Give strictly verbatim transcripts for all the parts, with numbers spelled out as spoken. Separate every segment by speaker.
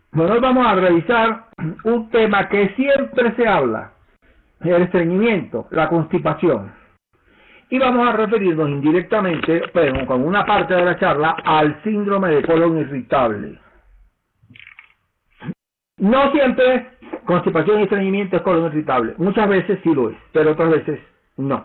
Speaker 1: Bueno, hoy vamos a revisar un tema que siempre se habla, el estreñimiento, la constipación. Y vamos a referirnos indirectamente, pero con una parte de la charla, al síndrome de colon irritable. No siempre constipación y estreñimiento es colon irritable. Muchas veces sí lo es, pero otras veces no.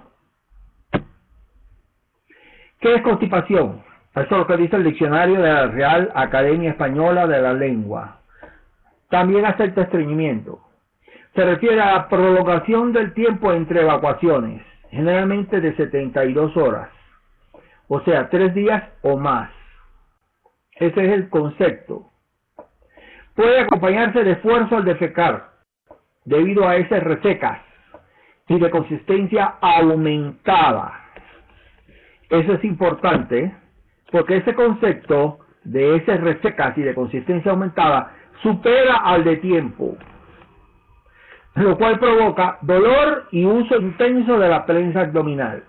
Speaker 1: ¿Qué es constipación? Eso es lo que dice el diccionario de la Real Academia Española de la Lengua. También acepta estreñimiento. Se refiere a la prolongación del tiempo entre evacuaciones, generalmente de setenta y dos horas, o sea, tres días o más. Ese es el concepto. Puede acompañarse de esfuerzo al defecar, debido a heces resecas y de consistencia aumentada. Eso es importante, porque ese concepto de heces resecas y de consistencia aumentada supera al de tiempo, lo cual provoca dolor y uso intenso de la prensa abdominal.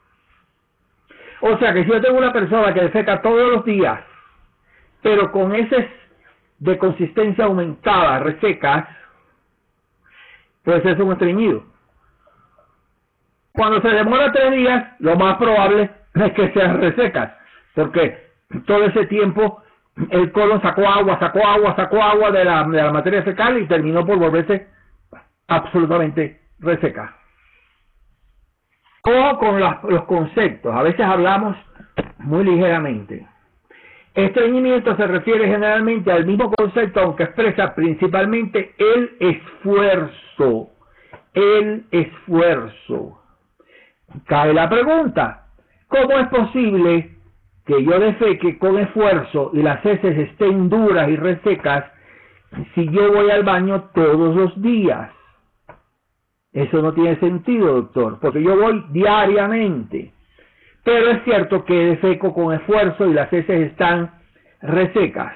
Speaker 1: O sea que si yo tengo una persona que defeca todos los días, pero con heces de consistencia aumentada, resecas, pues es un estreñido. Cuando se demora tres días, lo más probable es que sean resecas, porque todo ese tiempo el colon sacó agua, sacó agua, sacó agua de la, de la materia fecal y terminó por volverse absolutamente reseca. Ojo con las, los conceptos, a veces hablamos muy ligeramente. Estreñimiento se refiere generalmente al mismo concepto, aunque expresa principalmente el esfuerzo. El esfuerzo. Cae la pregunta, ¿cómo es posible que yo defeque con esfuerzo y las heces estén duras y resecas si yo voy al baño todos los días? Eso no tiene sentido, doctor, porque yo voy diariamente. Pero es cierto que defeco con esfuerzo y las heces están resecas.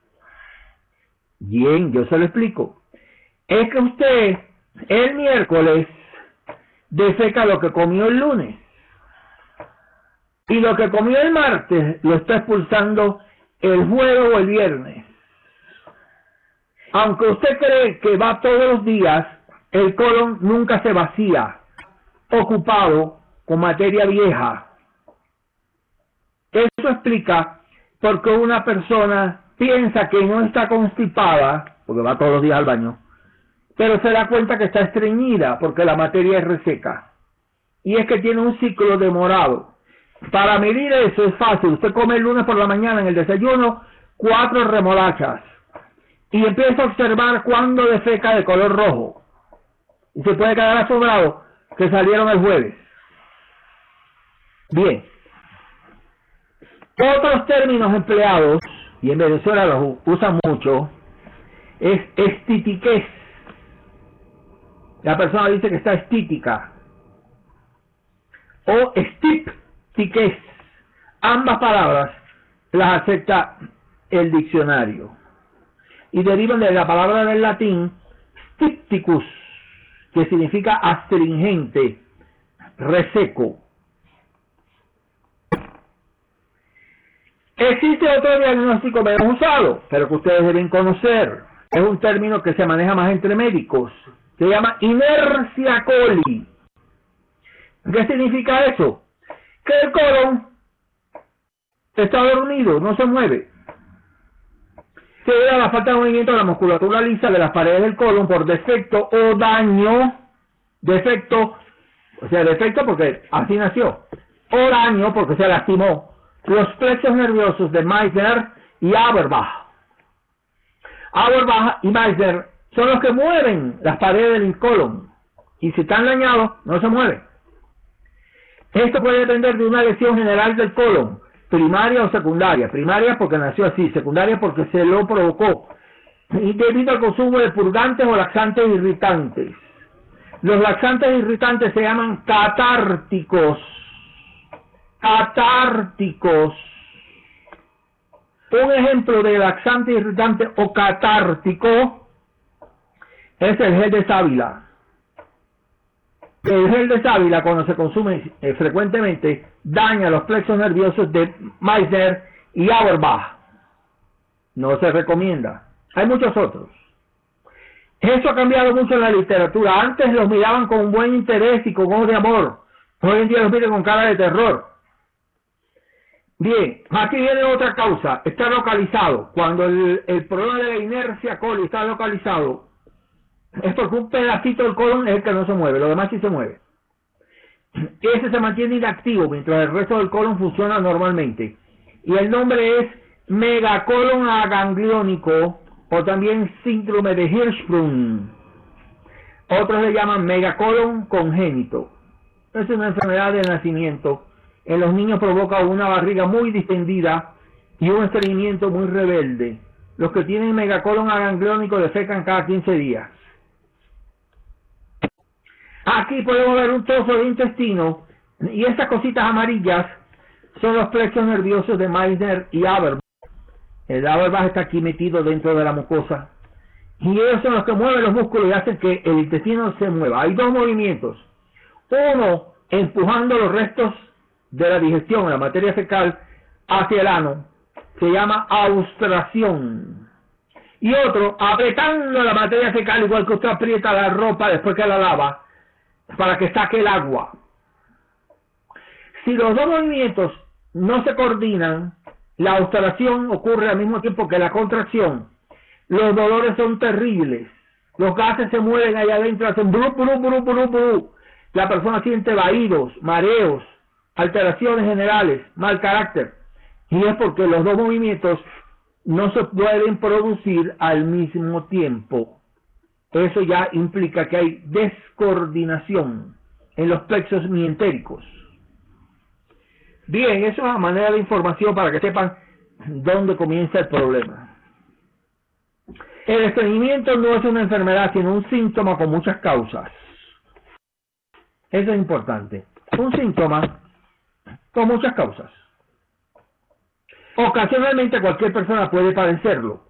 Speaker 1: Bien, yo se lo explico. Es que usted el miércoles defeca lo que comió el lunes. Y lo que comió el martes lo está expulsando el jueves o el viernes. Aunque usted cree que va todos los días, el colon nunca se vacía, ocupado con materia vieja. Eso explica por qué una persona piensa que no está constipada, porque va todos los días al baño, pero se da cuenta que está estreñida porque la materia es reseca. Y es que tiene un ciclo demorado. Para medir eso es fácil. Usted come el lunes por la mañana en el desayuno cuatro remolachas y empieza a observar cuándo defeca de color rojo. Y se puede quedar asombrado que salieron el jueves. Bien. Otros términos empleados, y en Venezuela los usan mucho, es estitiquez. La persona dice que está estítica. O estiptiquez. Ambas palabras las acepta el diccionario. Y derivan de la palabra del latín stipticus, que significa astringente, reseco. Existe otro diagnóstico menos usado, pero que ustedes deben conocer. Es un término que se maneja más entre médicos. Se llama inercia coli. ¿Qué significa eso? Que el colon está dormido, no se mueve. Se debe a la falta de movimiento de la musculatura lisa de las paredes del colon por defecto o daño. Defecto, o sea, defecto porque así nació. O daño porque se lastimó. Los plexos nerviosos de Meissner y Auerbach. Auerbach y Meissner son los que mueven las paredes del colon. Y si están dañados, no se mueven. Esto puede depender de una lesión general del colon, primaria o secundaria. Primaria porque nació así, secundaria porque se lo provocó. Y debido al consumo de purgantes o laxantes irritantes. Los laxantes irritantes se llaman catárticos. Catárticos. Un ejemplo de laxante irritante o catártico es el gel de sábila. El gel de sábila, cuando se consume eh, frecuentemente, daña los plexos nerviosos de Meissner y Auerbach. No se recomienda. Hay muchos otros. Eso ha cambiado mucho en la literatura. Antes los miraban con un buen interés y con ojos de amor. Hoy en día los miran con cara de terror. Bien, aquí viene otra causa. Está localizado. Cuando el, el problema de la inercia coli está localizado, es porque un pedacito del colon es el que no se mueve, lo demás sí se mueve. Ese se mantiene inactivo mientras el resto del colon funciona normalmente. Y el nombre es megacolon agangliónico, o también síndrome de Hirschsprung. Otros le llaman megacolon congénito. Es una enfermedad de nacimiento. En los niños provoca una barriga muy distendida y un estreñimiento muy rebelde. Los que tienen megacolon agangliónico defecan cada quince días. Aquí podemos ver un trozo de intestino, y estas cositas amarillas son los plexos nerviosos de Meissner y Auerbach. El Auerbach está aquí metido dentro de la mucosa, y ellos son los que mueven los músculos y hacen que el intestino se mueva. Hay dos movimientos: uno empujando los restos de la digestión, la materia fecal, hacia el ano, se llama austración, y otro apretando la materia fecal, igual que usted aprieta la ropa después que la lava, para que saque el agua. Si los dos movimientos no se coordinan, la austración ocurre al mismo tiempo que la contracción. Los dolores son terribles. Los gases se mueven allá adentro, hacen bru, bru, bru, bru, bru. La persona siente vaídos, mareos, alteraciones generales, mal carácter. Y es porque los dos movimientos no se pueden producir al mismo tiempo. Eso ya implica que hay descoordinación en los plexos mientéricos. Bien, eso es una manera de información para que sepan dónde comienza el problema. El estreñimiento no es una enfermedad, sino un síntoma con muchas causas. Eso es importante. Un síntoma con muchas causas. Ocasionalmente cualquier persona puede padecerlo.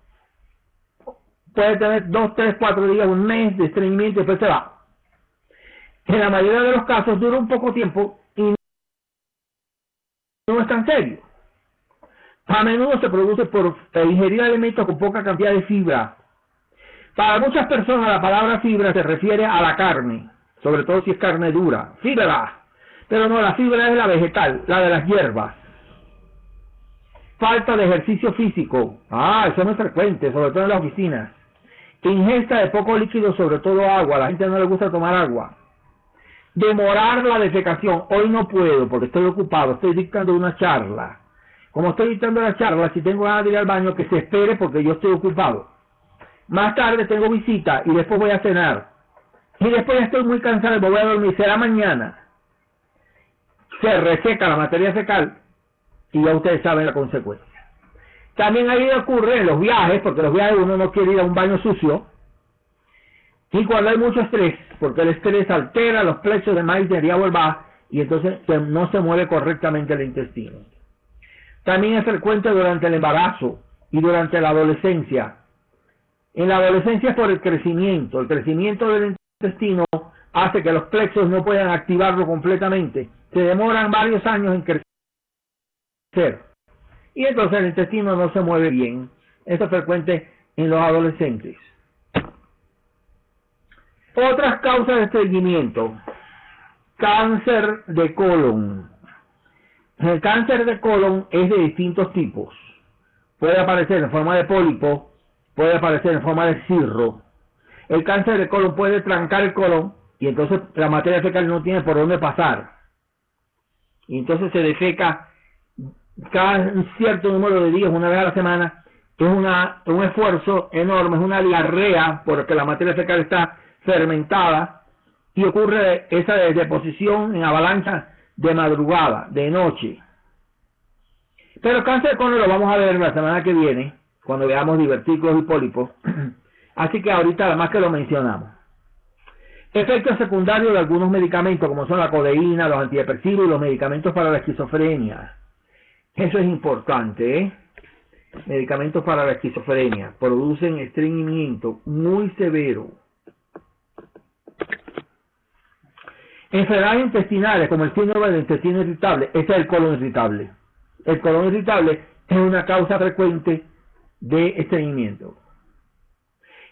Speaker 1: Puede tener dos, tres, cuatro días, un mes de estreñimiento y después se va. En la mayoría de los casos dura un poco tiempo y no es tan serio. A menudo se produce por ingerir alimentos con poca cantidad de fibra. Para muchas personas la palabra fibra se refiere a la carne, sobre todo si es carne dura. Fibra. Pero no, la fibra es la vegetal, la de las hierbas. Falta de ejercicio físico. Ah, eso no es frecuente, sobre todo en las oficinas. Ingesta de poco líquido, sobre todo agua. A la gente no le gusta tomar agua. Demorar la defecación. Hoy no puedo porque estoy ocupado, estoy dictando una charla. Como estoy dictando la charla, si tengo ganas de ir al baño, que se espere porque yo estoy ocupado. Más tarde tengo visita y después voy a cenar. Y después estoy muy cansado y me voy a dormir. Será mañana. Se reseca la materia fecal y ya ustedes saben la consecuencia. También ahí ocurre en los viajes, porque los viajes uno no quiere ir a un baño sucio. Y cuando hay mucho estrés, porque el estrés altera los plexos de Meissner y Auerbach y entonces no se mueve correctamente el intestino. También es frecuente durante el embarazo y durante la adolescencia. En la adolescencia es por el crecimiento. El crecimiento del intestino hace que los plexos no puedan activarlo completamente. Se demoran varios años en crecer. Y entonces el intestino no se mueve bien. Esto es frecuente en los adolescentes. Otras causas de estreñimiento. Cáncer de colon. El cáncer de colon es de distintos tipos. Puede aparecer en forma de pólipo, puede aparecer en forma de cirro. El cáncer de colon puede trancar el colon y entonces la materia fecal no tiene por dónde pasar. Y entonces se defeca cada cierto número de días, una vez a la semana. Es una, un esfuerzo enorme, es una diarrea porque la materia fecal está fermentada y ocurre esa deposición en avalancha de madrugada, de noche. Pero el cáncer de colon lo vamos a ver la semana que viene, cuando veamos divertículos y pólipos. Así que ahorita además que lo mencionamos. Efectos secundarios de algunos medicamentos, como son la codeína, los antidepresivos y los medicamentos para la esquizofrenia. Eso es importante, ¿eh? Medicamentos para la esquizofrenia producen estreñimiento muy severo. Enfermedades intestinales como el síndrome del intestino irritable, ese es el colon irritable. El colon irritable es una causa frecuente de estreñimiento.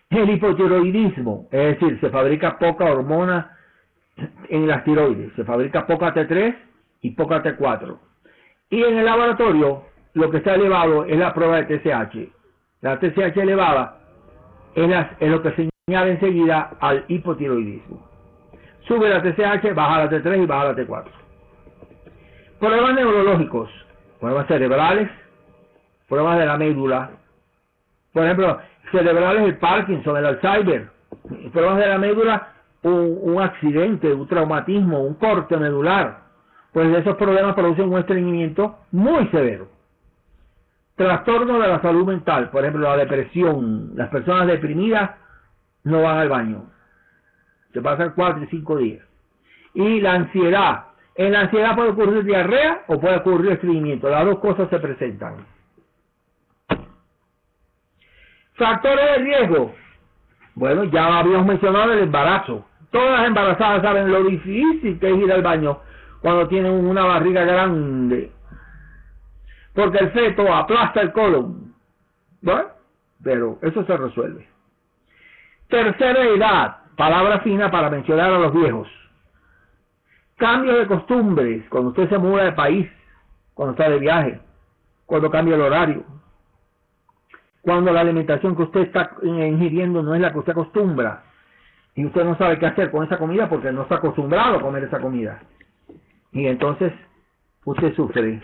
Speaker 1: El hipotiroidismo, es decir, se fabrica poca hormona en las tiroides, se fabrica poca T tres y poca T cuatro. Y en el laboratorio lo que está elevado es la prueba de T S H. La T S H elevada es, la, es lo que señala enseguida al hipotiroidismo. Sube la T S H, baja la T tres y baja la T cuatro. Problemas neurológicos, problemas cerebrales, problemas de la médula. Por ejemplo, cerebrales, el Parkinson, el Alzheimer. Problemas de la médula, un, un accidente, un traumatismo, un corte medular. Pues esos problemas producen un estreñimiento muy severo. Trastornos de la salud mental, por ejemplo, la depresión. Las personas deprimidas no van al baño. Se pasan cuatro y cinco días. Y la ansiedad. En la ansiedad puede ocurrir diarrea o puede ocurrir estreñimiento. Las dos cosas se presentan. Factores de riesgo. Bueno, ya habíamos mencionado el embarazo. Todas las embarazadas saben lo difícil que es ir al baño cuando tienen una barriga grande. Porque el feto aplasta el colon. Bueno, pero eso se resuelve. Tercera edad. Palabra fina para mencionar a los viejos. Cambios de costumbres. Cuando usted se muda de país. Cuando está de viaje. Cuando cambia el horario. Cuando la alimentación que usted está ingiriendo no es la que usted acostumbra. Y usted no sabe qué hacer con esa comida porque no está acostumbrado a comer esa comida. Y entonces usted sufre.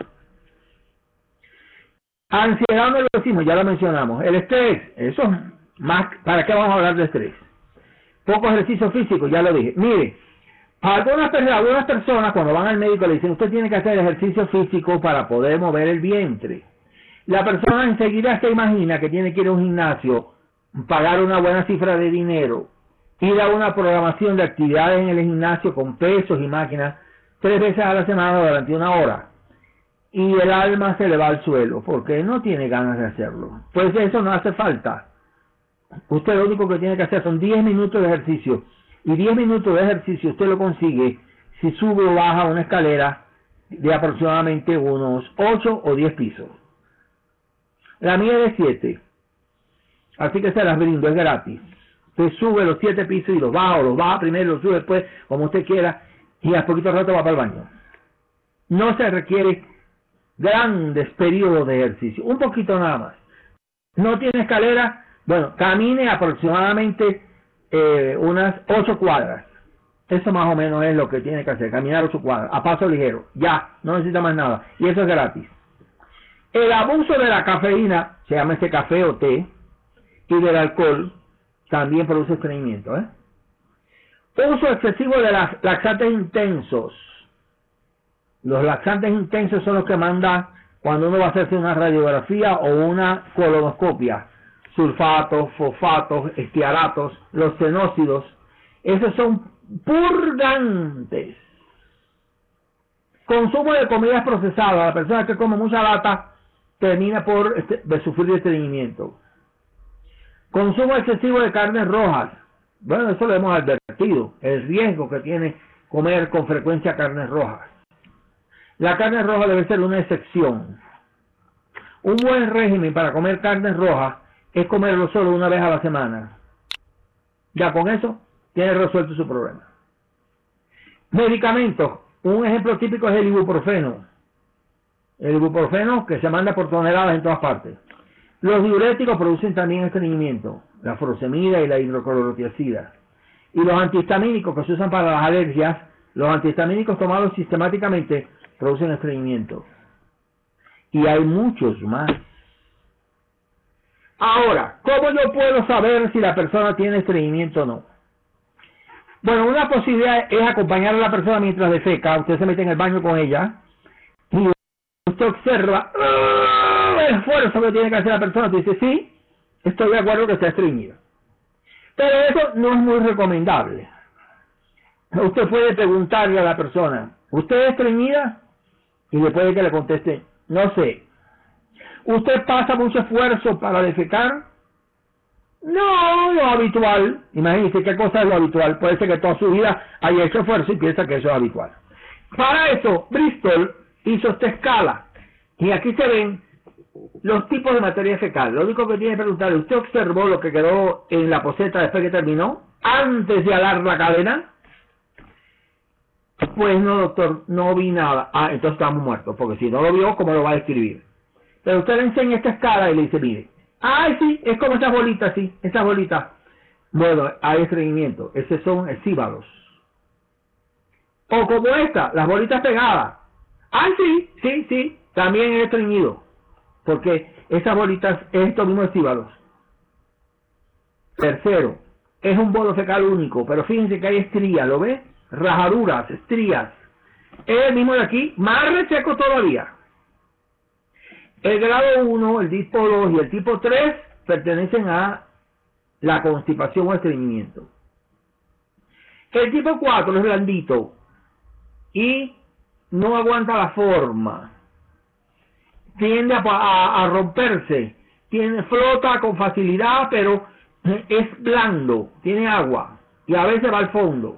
Speaker 1: Ansiedad, no lo decimos, ya lo mencionamos. El estrés, eso más, ¿para qué vamos a hablar de estrés? Poco ejercicio físico, ya lo dije. Mire, algunas, algunas personas cuando van al médico le dicen, usted tiene que hacer ejercicio físico para poder mover el vientre. La persona enseguida se imagina que tiene que ir a un gimnasio, pagar una buena cifra de dinero, ir a una programación de actividades en el gimnasio con pesos y máquinas tres veces a la semana durante una hora. Y el alma se le va al suelo porque no tiene ganas de hacerlo. Pues eso no hace falta. Usted lo único que tiene que hacer son diez minutos de ejercicio. Y diez minutos de ejercicio usted lo consigue si sube o baja una escalera de aproximadamente unos ocho o diez pisos. La mía es de siete. Así que se las brindo, es gratis. Usted sube los siete pisos y los baja, o los baja primero, los sube después, como usted quiera, y a poquito rato va para el baño. No se requiere grandes periodos de ejercicio, un poquito nada más. No tiene escalera, bueno, camine aproximadamente eh, unas ocho cuadras. Eso más o menos es lo que tiene que hacer, caminar ocho cuadras, a paso ligero, ya, no necesita más nada, y eso es gratis. El abuso de la cafeína, se llama ese café o té, y del alcohol, también produce estreñimiento, ¿eh? Uso excesivo de las laxantes intensos. Los laxantes intensos son los que manda cuando uno va a hacerse una radiografía o una colonoscopia. Sulfatos, fosfatos, estiaratos, los xenócidos. Esos son purgantes. Consumo de comidas procesadas. La persona que come mucha lata termina por este, de sufrir de estreñimiento. Consumo excesivo de carnes rojas. Bueno, eso lo hemos advertido. El riesgo que tiene comer con frecuencia carnes rojas. La carne roja debe ser una excepción. Un buen régimen para comer carnes rojas es comerlo solo una vez a la semana. Ya con eso tiene resuelto su problema. Medicamentos. Un ejemplo típico es el ibuprofeno. El ibuprofeno que se manda por toneladas en todas partes. Los diuréticos producen también estreñimiento. La furosemida y la hidroclorotiazida. Y los antihistamínicos que se usan para las alergias, los antihistamínicos tomados sistemáticamente producen estreñimiento. Y hay muchos más. Ahora, ¿cómo yo puedo saber si la persona tiene estreñimiento o no? Bueno, una posibilidad es acompañar a la persona mientras defeca. Usted se mete en el baño con ella y usted observa ¡oh! el esfuerzo que tiene que hacer la persona. Usted dice, sí, estoy de acuerdo que está estreñida. Pero eso no es muy recomendable. Usted puede preguntarle a la persona, ¿usted es estreñida? Y después de que le conteste, no sé. ¿Usted pasa mucho esfuerzo para defecar? No, lo habitual. Imagínese qué cosa es lo habitual. Puede ser que toda su vida haya hecho esfuerzo y piensa que eso es habitual. Para eso, Bristol hizo esta escala. Y aquí se ven los tipos de materia fecal. Lo único que tiene que preguntarle, ¿usted observó lo que quedó en la poceta después que terminó? Antes de alar la cadena. Pues no, doctor, no vi nada. Ah, entonces estamos muertos, porque si no lo vio, ¿cómo lo va a describir? Pero usted le enseña esta escala y le dice, mire, ay, sí, es como estas bolitas, sí, estas bolitas. Bueno, hay estreñimiento. Esos son escíbalos. O como esta, las bolitas pegadas. Ay, sí, sí, sí, también es estreñido. Porque esas bolitas es estos mismos escíbalos. Tercero, es un bolo fecal único, pero fíjense que hay estrías, ¿lo ves? Rajaduras, estrías. Es el mismo de aquí, más reseco todavía. El grado uno, el tipo dos y el tipo tres pertenecen a la constipación o estreñimiento. El tipo cuatro es blandito y no aguanta la forma. Tiende a, a, a romperse. Tiene, flota con facilidad, pero es blando, tiene agua y a veces va al fondo.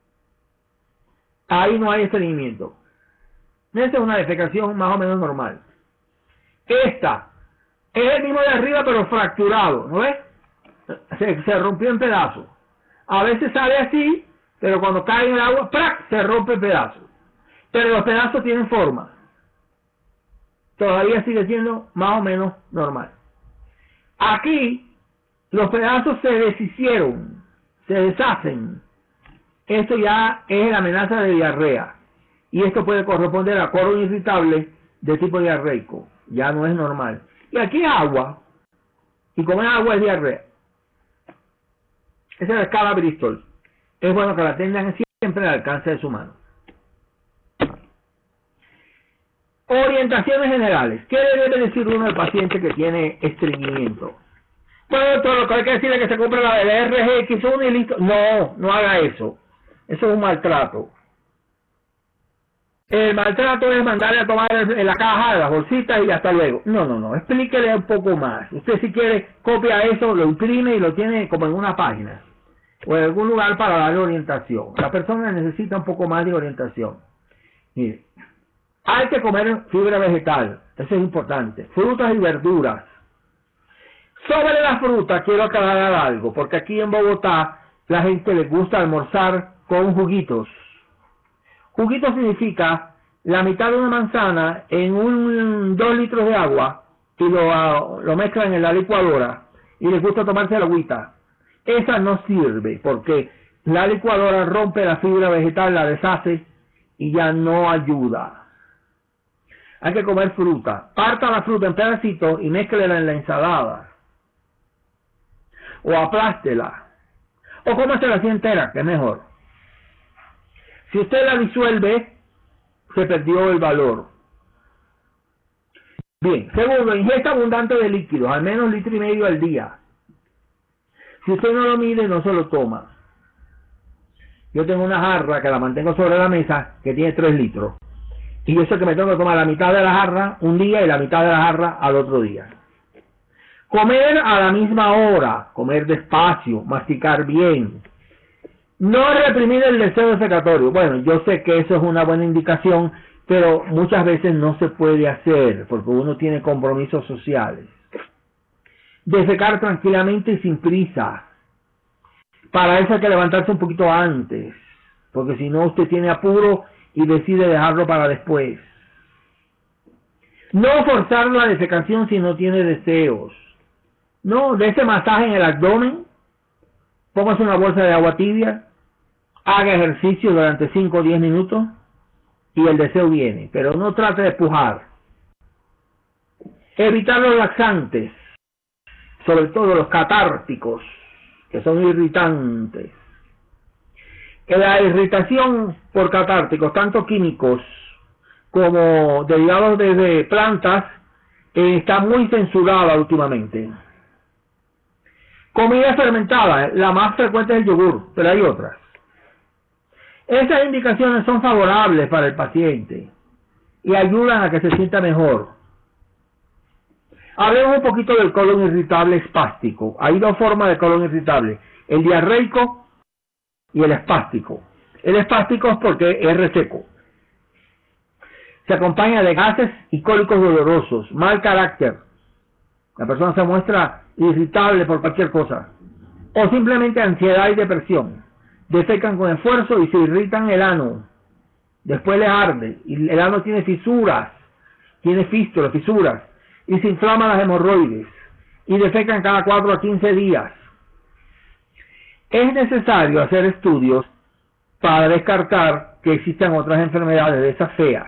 Speaker 1: Ahí no hay estreñimiento. Esa es una defecación más o menos normal. Esta es el mismo de arriba, pero fracturado, ¿no ves? Se, se rompió en pedazos. A veces sale así, pero cuando cae en el agua, ¡prac!, se rompe en pedazos. Pero los pedazos tienen forma. Todavía sigue siendo más o menos normal. Aquí, los pedazos se deshicieron, se deshacen. Esto ya es la amenaza de diarrea. Y esto puede corresponder a colon irritable de tipo diarreico. Ya no es normal. Y aquí es agua. Y como es agua es diarrea. Esa es la escala Bristol. Es bueno que la tengan siempre al alcance de su mano. Orientaciones generales. ¿Qué le debe decir uno al paciente que tiene estreñimiento? Bueno, todo lo que hay que decirle es que se compre la de R G X uno y listo. No, no haga eso. Eso es un maltrato. El maltrato es mandarle a tomar en la caja de las bolsitas y hasta luego. No, no, no. Explíquele un poco más. Usted si quiere copia eso, lo imprime y lo tiene como en una página o en algún lugar para darle orientación. La persona necesita un poco más de orientación. Mire, hay que comer fibra vegetal. Eso es importante. Frutas y verduras. Sobre la fruta quiero aclarar algo, porque aquí en Bogotá la gente le gusta almorzar con juguitos. Juguito significa la mitad de una manzana en un dos litros de agua y lo, lo mezclan en la licuadora y les gusta tomarse la agüita. Esa no sirve porque la licuadora rompe la fibra vegetal, la deshace y ya no ayuda. Hay que comer fruta. Parta la fruta en pedacitos y mézclela en la ensalada. O aplástela. O cómasela así entera, que es mejor. Si usted la disuelve, se perdió el valor. Bien, segundo, ingesta abundante de líquidos, al menos litro y medio al día. Si usted no lo mide, no se lo toma. Yo tengo una jarra que la mantengo sobre la mesa, que tiene tres litros. Y yo sé que me tengo que tomar la mitad de la jarra un día y la mitad de la jarra al otro día. Comer a la misma hora, comer despacio, masticar bien. No reprimir el deseo defecatorio. Bueno, yo sé que eso es una buena indicación, pero muchas veces no se puede hacer porque uno tiene compromisos sociales. Defecar tranquilamente y sin prisa. Para eso hay que levantarse un poquito antes, porque si no usted tiene apuro y decide dejarlo para después. No forzar la defecación si no tiene deseos. No, de ese masaje en el abdomen, póngase una bolsa de agua tibia, haga ejercicio durante cinco o diez minutos y el deseo viene, pero no trate de pujar. Evitar los laxantes, sobre todo los catárticos, que son irritantes. La irritación por catárticos, tanto químicos como derivados de plantas, eh, está muy censurada últimamente. Comida fermentada, la más frecuente es el yogur, pero hay otras. Estas indicaciones son favorables para el paciente y ayudan a que se sienta mejor. Hablemos un poquito del colon irritable espástico. Hay dos formas de colon irritable, el diarreico y el espástico. El espástico es porque es reseco. Se acompaña de gases y cólicos dolorosos, mal carácter. La persona se muestra irritable por cualquier cosa. O simplemente ansiedad y depresión. Defecan con esfuerzo y se irritan el ano. Después les arde. Y el ano tiene fisuras. Tiene fístulas, fisuras. Y se inflaman las hemorroides. Y defecan cada cuatro a quince días. Es necesario hacer estudios para descartar que existan otras enfermedades de esas feas.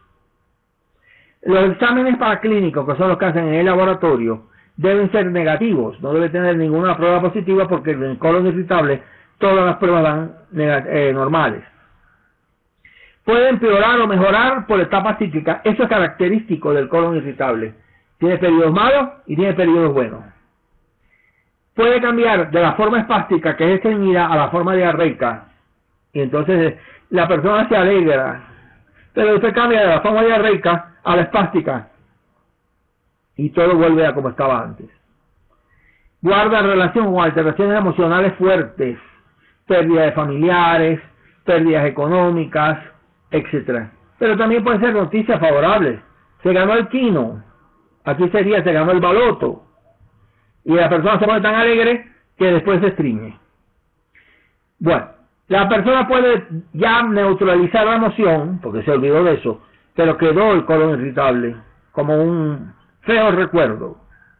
Speaker 1: Los exámenes paraclínicos, que son los que hacen en el laboratorio, deben ser negativos. No debe tener ninguna prueba positiva porque en el colon irritable todas las pruebas dan eh, normales. Puede empeorar o mejorar por etapas cíclicas. Eso es característico del colon irritable. Tiene periodos malos y tiene periodos buenos. Puede cambiar de la forma espástica, que es estreñida, a la forma diarreica. Y entonces la persona se alegra. Pero después cambia de la forma diarreica a la espástica. Y todo vuelve a como estaba antes. Guarda relación con alteraciones emocionales fuertes. Pérdida de familiares, pérdidas económicas, etcétera. Pero también pueden ser noticias favorables. Se ganó el quino. Aquí sería se ganó el baloto. Y la persona se pone tan alegre que después se estriñe. Bueno, la persona puede ya neutralizar la emoción, porque se olvidó de eso, pero quedó el colon irritable como un feo recuerdo.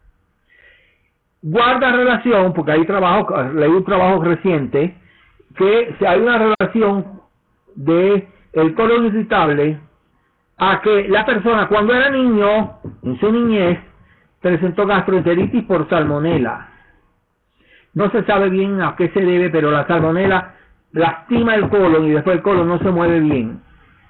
Speaker 1: Guarda relación, porque hay trabajo, leí un trabajo reciente, que si hay una relación de el colon irritable a que la persona cuando era niño, en su niñez, presentó gastroenteritis por salmonela. No se sabe bien a qué se debe, pero la salmonela lastima el colon y después el colon no se mueve bien.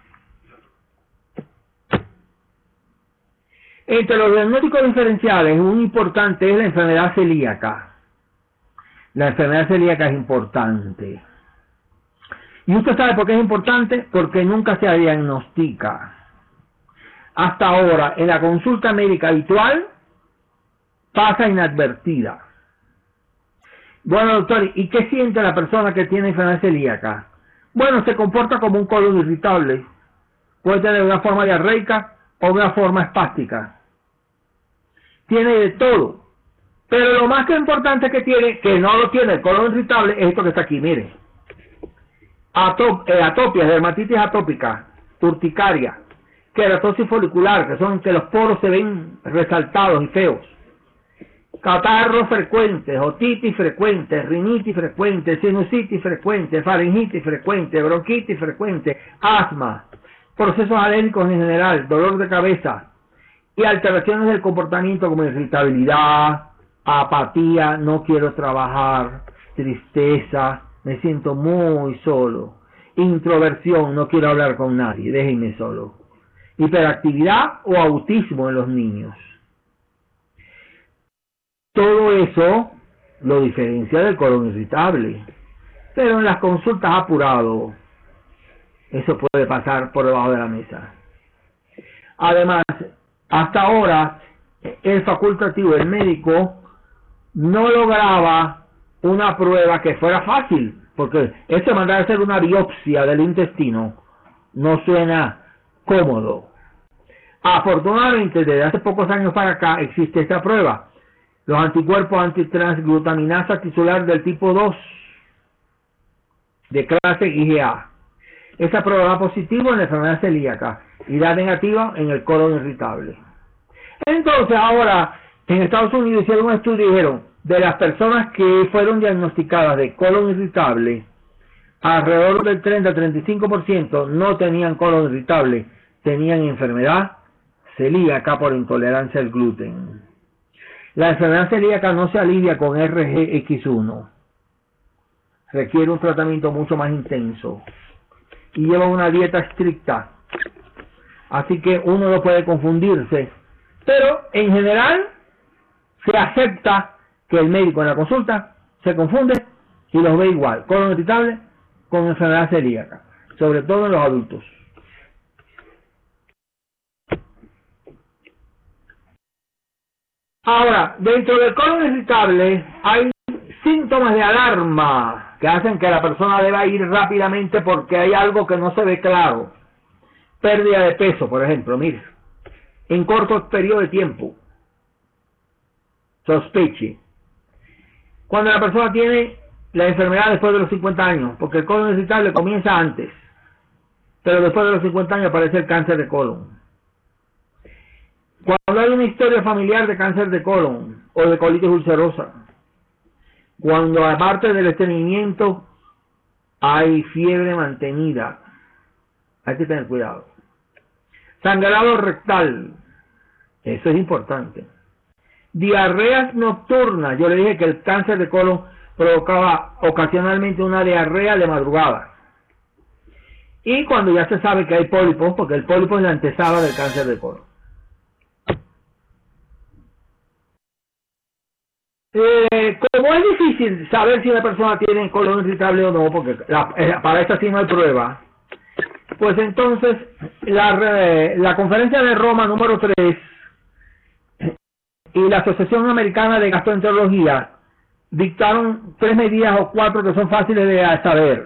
Speaker 1: Entre los diagnósticos diferenciales, un importante es la enfermedad celíaca. La enfermedad celíaca es importante. ¿Y usted sabe por qué es importante? Porque nunca se diagnostica. Hasta ahora, en la consulta médica habitual, pasa inadvertida. Bueno, doctor, ¿y qué siente la persona que tiene enfermedad celíaca? Bueno, se comporta como un colon irritable. Puede tener una forma diarreica o una forma espástica. Tiene de todo. Pero lo más que importante que tiene, que no lo tiene el colon irritable, es esto que está aquí, mire. Atop, eh, atopia, dermatitis atópica, urticaria, queratosis folicular, que son que los poros se ven resaltados y feos. Catarros frecuentes, otitis frecuente, rinitis frecuente, sinusitis frecuente, faringitis frecuente, bronquitis frecuente, asma, procesos alérgicos en general, dolor de cabeza y alteraciones del comportamiento como irritabilidad, apatía, no quiero trabajar, tristeza, me siento muy solo, introversión, no quiero hablar con nadie, déjenme solo, hiperactividad o autismo en los niños. Todo eso lo diferencia del colon irritable, pero en las consultas apurado, eso puede pasar por debajo de la mesa. Además, hasta ahora, el facultativo, el médico, no lograba una prueba que fuera fácil, porque eso mandar a hacer una biopsia del intestino no suena cómodo. Afortunadamente, desde hace pocos años para acá existe esta prueba. Los anticuerpos antitransglutaminasa tisular del tipo dos de clase I G A. Esa prueba da positivo en la enfermedad celíaca y da negativa en el colon irritable. Entonces ahora en Estados Unidos hicieron un estudio y dijeron de las personas que fueron diagnosticadas de colon irritable, alrededor del treinta a treinta y cinco por ciento no tenían colon irritable, tenían enfermedad celíaca por intolerancia al gluten. La enfermedad celíaca no se alivia con R G X uno. Requiere un tratamiento mucho más intenso. Y lleva una dieta estricta. Así que uno no puede confundirse. Pero en general se acepta que el médico en la consulta se confunde y los ve igual. Colon irritable con enfermedad celíaca. Sobre todo en los adultos. Ahora, dentro del colon irritable hay síntomas de alarma que hacen que la persona deba ir rápidamente porque hay algo que no se ve claro. pérdida de peso, por ejemplo, mire, en corto periodo de tiempo, sospeche. Cuando la persona tiene la enfermedad después de los cincuenta años, porque el colon irritable comienza antes, pero después de los cincuenta años aparece el cáncer de colon. Cuando hay una historia familiar de cáncer de colon o de colitis ulcerosa, cuando aparte del estreñimiento hay fiebre mantenida, hay que tener cuidado. Sangrado rectal, eso es importante. Diarreas nocturnas, yo le dije que el cáncer de colon provocaba ocasionalmente una diarrea de madrugada. Y cuando ya se sabe que hay pólipos, porque el pólipo es la antesala del cáncer de colon. Eh, como es difícil saber si una persona tiene colon irritable o no, porque la, eh, para eso sí no hay prueba, pues entonces la, la conferencia de Roma número tres y la Asociación Americana de Gastroenterología dictaron tres medidas o cuatro que son fáciles de saber.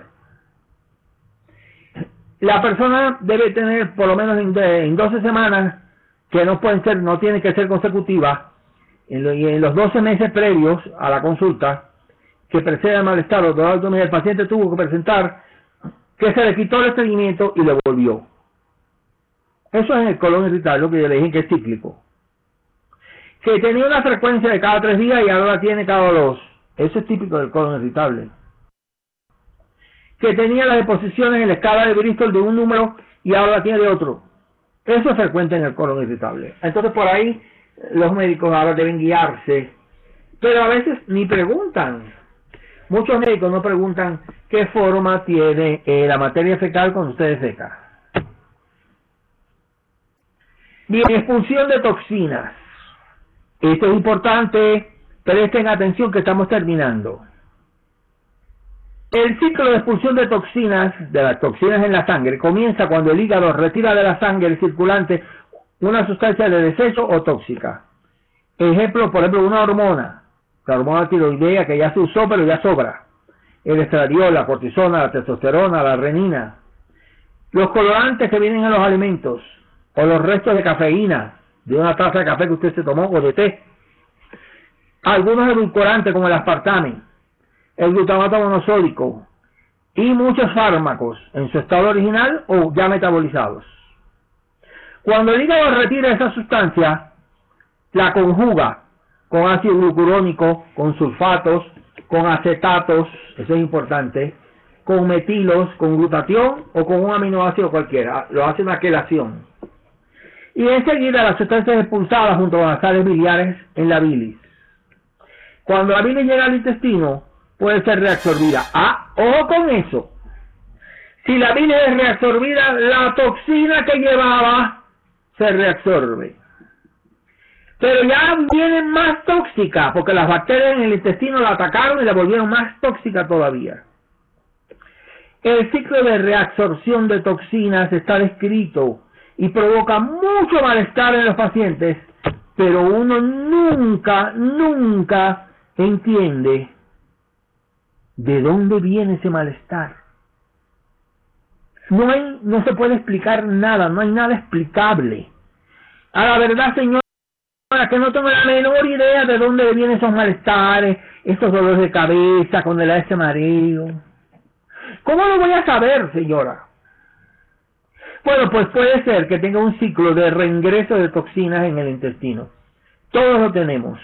Speaker 1: La persona debe tener por lo menos en, en doce semanas, que no pueden ser, no tienen que ser consecutivas, en, lo, y en los doce meses previos a la consulta que precede al malestar o dolor abdominal, el paciente tuvo que presentar que se le quitó el estreñimiento y le volvió. Eso es el colon irritable, lo que yo le dije que es cíclico. Que tenía una frecuencia de cada tres días y ahora tiene cada dos. Eso es típico del colon irritable. Que tenía las deposiciones en la escala de Bristol de un número y ahora tiene de otro. Eso es frecuente en el colon irritable. Entonces por ahí los médicos ahora deben guiarse, pero a veces ni preguntan. Muchos médicos no preguntan qué forma tiene eh, la materia fecal cuando usted defeca. Bien, expulsión de toxinas. Esto es importante, presten atención que estamos terminando. El ciclo de expulsión de toxinas, de las toxinas en la sangre, comienza cuando el hígado retira de la sangre circulante una sustancia de desecho o tóxica. Ejemplo, por ejemplo, una hormona, la hormona tiroidea que ya se usó pero ya sobra. El estradiol, la cortisona, la testosterona, la renina. Los colorantes que vienen en los alimentos, o los restos de cafeína, de una taza de café que usted se tomó o de té. Algunos edulcorantes como el aspartame, el glutamato monosódico y muchos fármacos en su estado original o ya metabolizados. Cuando el hígado retira esa sustancia, la conjuga con ácido glucurónico, con sulfatos, con acetatos, eso es importante, con metilos, con glutatión o con un aminoácido cualquiera, lo hace una quelación. Y enseguida las sustancias expulsadas junto con las sales biliares en la bilis. Cuando la bilis llega al intestino, puede ser reabsorbida. Ah, ojo con eso. Si la bilis es reabsorbida, la toxina que llevaba se reabsorbe. Pero ya viene más tóxica, porque las bacterias en el intestino la atacaron y la volvieron más tóxica todavía. El ciclo de reabsorción de toxinas está descrito y provoca mucho malestar en los pacientes, pero uno nunca, nunca entiende de dónde viene ese malestar. No hay, no se puede explicar nada, no hay nada explicable. A la verdad, señora, que no tengo la menor idea de dónde vienen esos malestares, esos dolores de cabeza, con el ese mareo. ¿Cómo lo voy a saber, señora? Bueno, pues puede ser que tenga un ciclo de reingreso de toxinas en el intestino. Todos lo tenemos.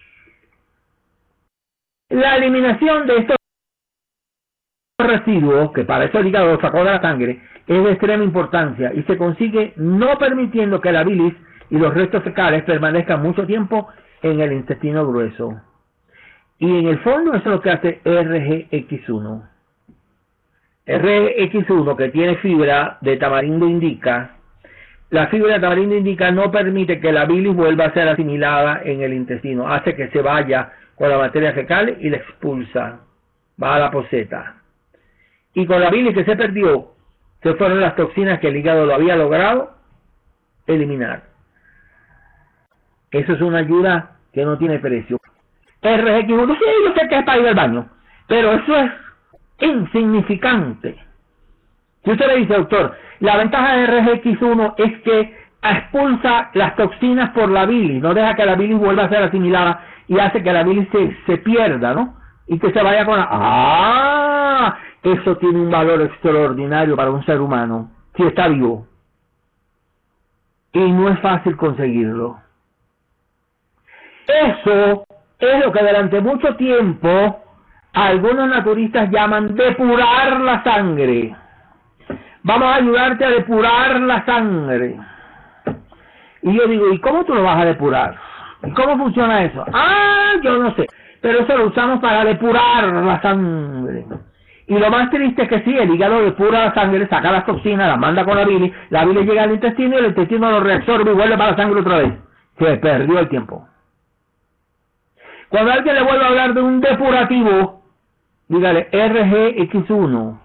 Speaker 1: La eliminación de estos residuos, que para eso el hígado lo sacó de la sangre, es de extrema importancia y se consigue no permitiendo que la bilis y los restos fecales permanezcan mucho tiempo en el intestino grueso. Y en el fondo eso es lo que hace R G X uno. R G X uno, que tiene fibra de tamarindo indica, la fibra de tamarindo indica no permite que la bilis vuelva a ser asimilada en el intestino, hace que se vaya con la materia fecal y la expulsa, va a la poseta. Y con la bilis que se perdió, se fueron las toxinas que el hígado lo había logrado eliminar. Eso es una ayuda que no tiene precio. R G X uno, sí, yo sé que es para ir al baño, pero eso es insignificante Si usted le dice, doctor, la ventaja de R G X uno es que expulsa las toxinas por la bilis, no deja que la bilis vuelva a ser asimilada y hace que la bilis se, se pierda, ¿no? Y que se vaya con la... ¡Ah! Eso tiene un valor extraordinario para un ser humano, si está vivo. Y no es fácil conseguirlo. Eso es lo que durante mucho tiempo algunos naturistas llaman depurar la sangre. Vamos a ayudarte a depurar la sangre. Y yo digo, ¿y cómo tú lo vas a depurar? ¿Y cómo funciona eso? Ah, yo no sé. Pero eso lo usamos para depurar la sangre. Y lo más triste es que sí, el hígado depura la sangre, saca las toxinas, las manda con la bilis, la bilis llega al intestino y el intestino lo reabsorbe y vuelve para la sangre otra vez. Se perdió el tiempo. Cuando alguien le vuelva a hablar de un depurativo, dígale R G X uno.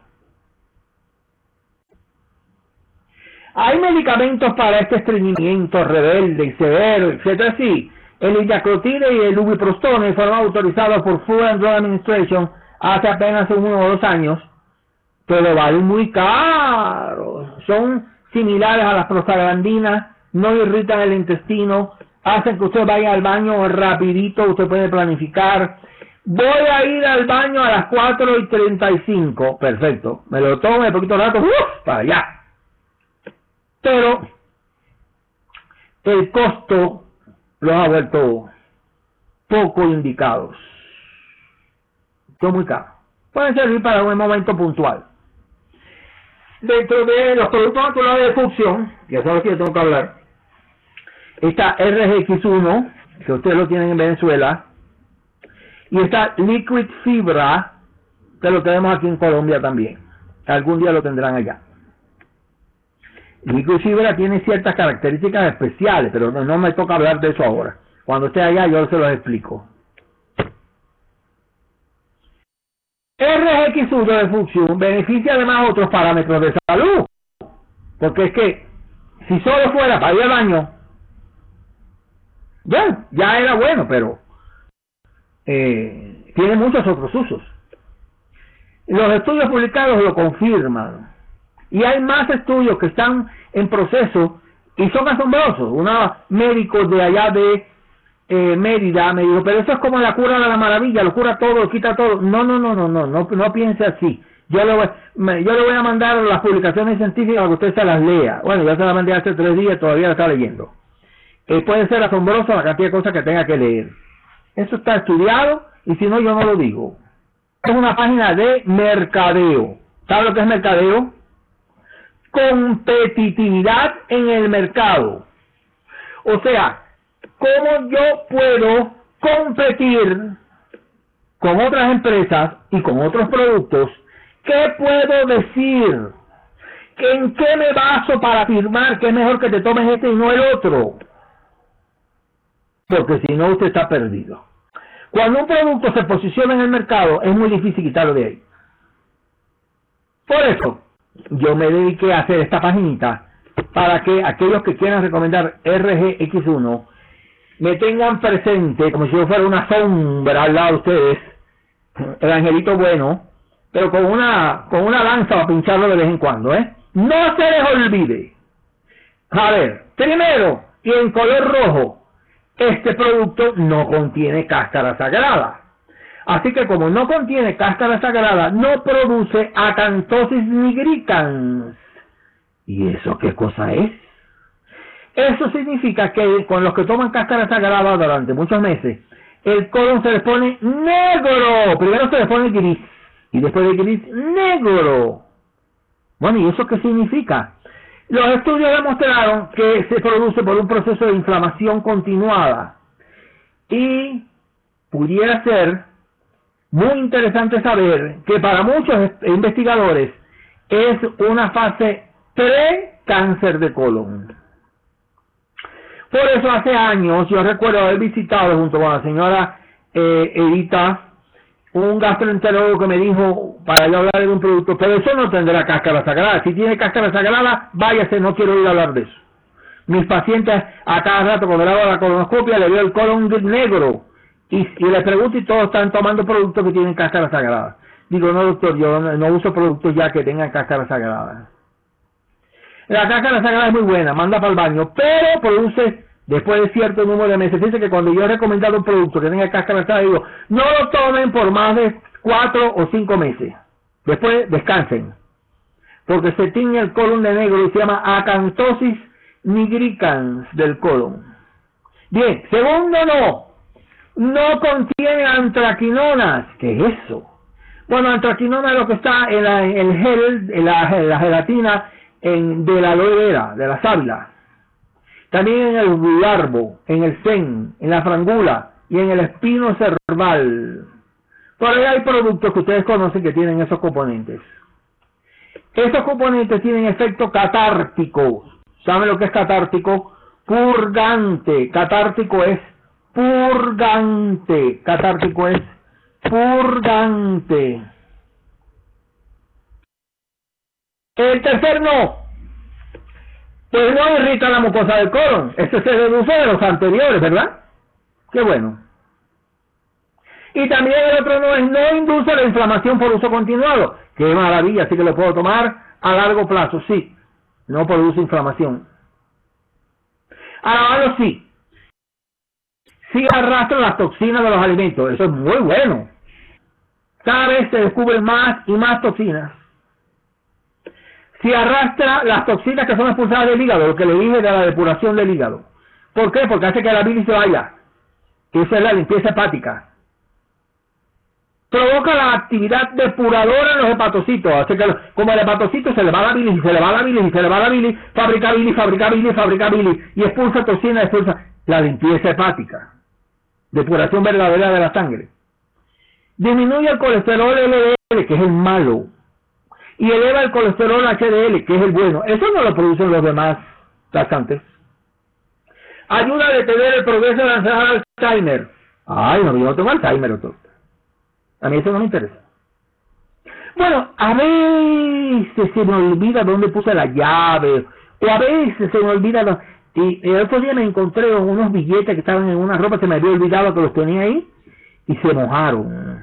Speaker 1: Hay medicamentos para este estreñimiento rebelde y severo, etcétera. Sí, el Hidaclotide y el Ubiprostone fueron autorizados por Food and Drug Administration hace apenas uno o dos años, pero valen muy caros. Son similares a las prostaglandinas, no irritan el intestino, hacen que usted vaya al baño rapidito, usted puede planificar. Voy a ir al baño a las cuatro y treinta y cinco, perfecto, me lo tomo de poquito rato, ¡uf! Para allá. Pero el costo los ha vuelto poco indicados. Son muy caros. Pueden servir para un momento puntual. Dentro de los productos naturales de fucsión, que eso es lo que yo tengo que hablar, está R G X uno, que ustedes lo tienen en Venezuela, y está Liquid Fibra, que lo tenemos aquí en Colombia también. Algún día lo tendrán allá. Liquid Fibra tiene ciertas características especiales, pero no, no me toca hablar de eso ahora. Cuando esté allá yo se los explico. R G X uno de fucsión beneficia además otros parámetros de salud, porque es que si solo fuera para ir al baño, ya, ya era bueno, pero eh, tiene muchos otros usos. Los estudios publicados lo confirman. Y hay más estudios que están en proceso y son asombrosos. Un médico de allá de eh, Mérida me dijo, pero eso es como la cura de la maravilla, lo cura todo, lo quita todo. No, no, no, no, no, no, no piense así. Yo le, voy, me, yo le voy a mandar las publicaciones científicas para que usted se las lea. Bueno, ya se las mandé hace tres días, todavía la está leyendo. Eh, puede ser asombroso la cantidad de cosas que tenga que leer. Eso está estudiado y si no, yo no lo digo. Es una página de mercadeo. ¿Sabe lo que es mercadeo? Competitividad en el mercado. O sea, ¿cómo yo puedo competir con otras empresas y con otros productos? ¿Qué puedo decir? ¿En qué me baso para afirmar que es mejor que te tomes este y no el otro? Porque si no, usted está perdido. Cuando un producto se posiciona en el mercado, es muy difícil quitarlo de ahí. Por eso, yo me dediqué a hacer esta paginita para que aquellos que quieran recomendar R G X uno me tengan presente como si yo fuera una sombra al lado de ustedes, el angelito bueno, pero con una con una lanza para pincharlo de vez en cuando, ¿eh? No se les olvide. A ver, primero, y en color rojo, este producto no contiene cáscara sagrada. Así que como no contiene cáscara sagrada, no produce acantosis nigricans. ¿Y eso qué cosa es? Eso significa que con los que toman cáscara sagrada durante muchos meses, el colon se les pone negro. Primero se les pone gris, y después de gris, negro. Bueno, ¿y eso qué significa? Los estudios demostraron que se produce por un proceso de inflamación continuada. Y pudiera ser muy interesante saber que para muchos investigadores es una fase pre-cáncer de colon. Por eso hace años yo recuerdo haber visitado junto con la señora eh, Edita un gastroenterólogo que me dijo para yo hablar de un producto, pero eso no tendrá cáscara sagrada. Si tiene cáscara sagrada, váyase, no quiero ir a hablar de eso. Mis pacientes a cada rato cuando le hago la colonoscopia le veo el colon negro y, y les pregunto y todos están tomando productos que tienen cáscara sagrada. Digo, no doctor, yo no, no uso productos ya que tengan cáscara sagrada. La cáscara sagrada es muy buena, manda para el baño, pero produce después de cierto número de meses. Fíjense que cuando yo he recomendado un producto que tenga cáscara sagrada, digo, no lo tomen por más de cuatro o cinco meses. Después descansen, porque se tiñe el colon de negro y se llama acantosis nigricans del colon. Bien, segundo no, no contiene antraquinonas. ¿Qué es eso? Bueno, antraquinona es lo que está en, la, en el gel, en la, en la gelatina en, de la aloe vera, de la sábila. También en el larvo, en el sen, en la frangula y en el espino cerval. Por ahí hay productos que ustedes conocen que tienen esos componentes. Esos componentes tienen efecto catártico. ¿Saben lo que es catártico? Purgante. Catártico es purgante. Catártico es purgante. El tercer no. Pues no irrita la mucosa del colon. Este se deduce de los anteriores, ¿verdad? Qué bueno. Y también el otro no es, no induce la inflamación por uso continuado. Qué maravilla, así que lo puedo tomar a largo plazo, sí. No produce inflamación. Ahora sí. Sí arrastra las toxinas de los alimentos. Eso es muy bueno. Cada vez se descubren más y más toxinas. Si arrastra las toxinas que son expulsadas del hígado, lo que le dije de la depuración del hígado. ¿Por qué? Porque hace que la bilis se vaya. Esa es la limpieza hepática. Provoca la actividad depuradora en los hepatocitos. Hace que, como el hepatocito se le va la bilis, y se le va la bilis, y se le va la bilis, fabrica bilis, fabrica bilis, fabrica bilis, y expulsa toxina, expulsa la limpieza hepática. Depuración verdadera de la sangre. Disminuye el colesterol L D L, que es el malo. Y eleva el colesterol H D L, que es el bueno. Eso no lo producen los demás laxantes. Ayuda a detener el progreso de la enfermedad de Alzheimer. Ay, no, yo no tengo Alzheimer, doctor. A mí eso no me interesa. Bueno, a veces se me olvida dónde puse la llave, o a veces se me olvida... Lo... Y el otro día me encontré unos billetes que estaban en una ropa, se me había olvidado que los tenía ahí, y se mojaron.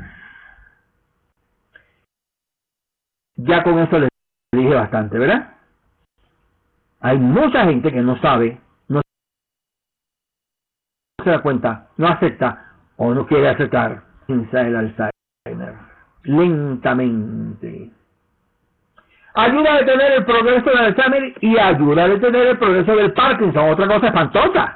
Speaker 1: Ya con eso les dije bastante, ¿verdad? Hay mucha gente que no sabe, no se da cuenta, no acepta o no quiere aceptar el Alzheimer. Lentamente. Ayuda a detener el progreso del Alzheimer y ayuda a detener el progreso del Parkinson, otra cosa espantosa.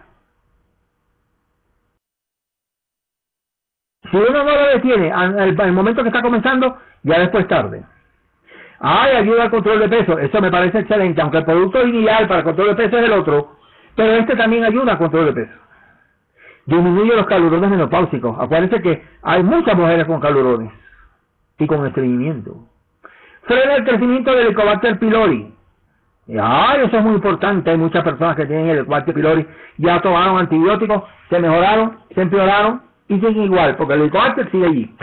Speaker 1: Si uno no lo detiene en el momento que está comenzando, ya después es tarde. Ay, ayuda al control de peso, eso me parece excelente, aunque el producto ideal para el control de peso es el otro, pero este también ayuda al control de peso. Disminuye los calurones menopáusicos. Acuérdense que hay muchas mujeres con calurones y con estreñimiento. Frena el crecimiento del Helicobacter pylori. Ay, eso es muy importante. Hay muchas personas que tienen el Helicobacter pylori, ya tomaron antibióticos, se mejoraron, se empeoraron y siguen igual, porque el Helicobacter sigue allí.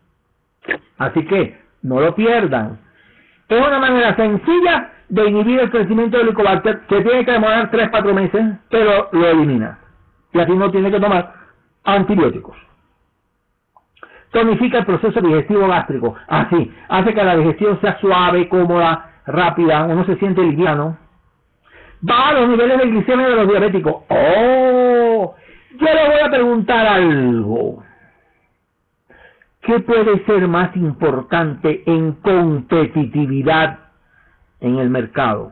Speaker 1: Así que no lo pierdan. Es una manera sencilla de inhibir el crecimiento del Helicobacter, que tiene que demorar tres a cuatro meses, pero lo elimina. Y así no tiene que tomar antibióticos. Tonifica el proceso digestivo gástrico. Así, hace que la digestión sea suave, cómoda, rápida, uno se siente liviano. Baja los niveles de glicemia de los diabéticos. ¡Oh! Yo les voy a preguntar algo. ¿Qué puede ser más importante en competitividad en el mercado?